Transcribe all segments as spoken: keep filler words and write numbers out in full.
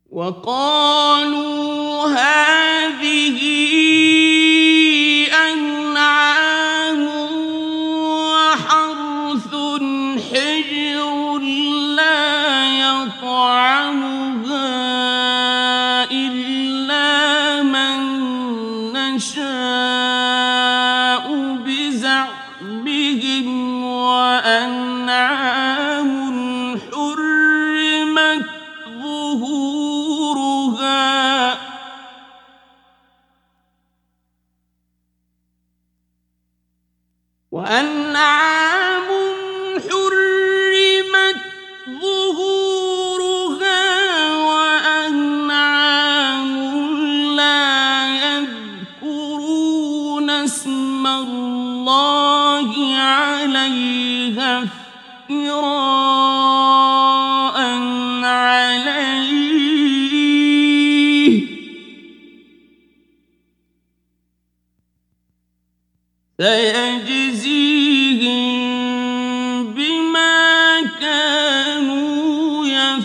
وقالوا هذه أنعام وحرث حجر لا يطعمها إلا من نشاء بزعمهم وأنعام حرمت ظهورها وأنعام حرمت ظهورها وأنعام لا يذكرون اسم الله عليها افتراء عليه سيجزيهم بما كانوا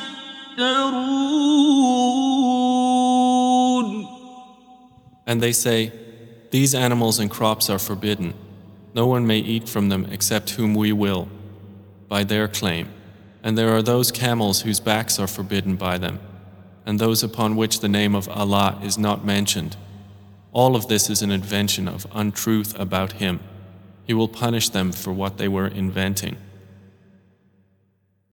يفترون. And they say, these animals and crops are forbidden. No one may eat from them except whom we will, by their claim. And there are those camels whose backs are forbidden by them, and those upon which the name of Allah is not mentioned. All of this is an invention of untruth about Him. He will punish them for what they were inventing.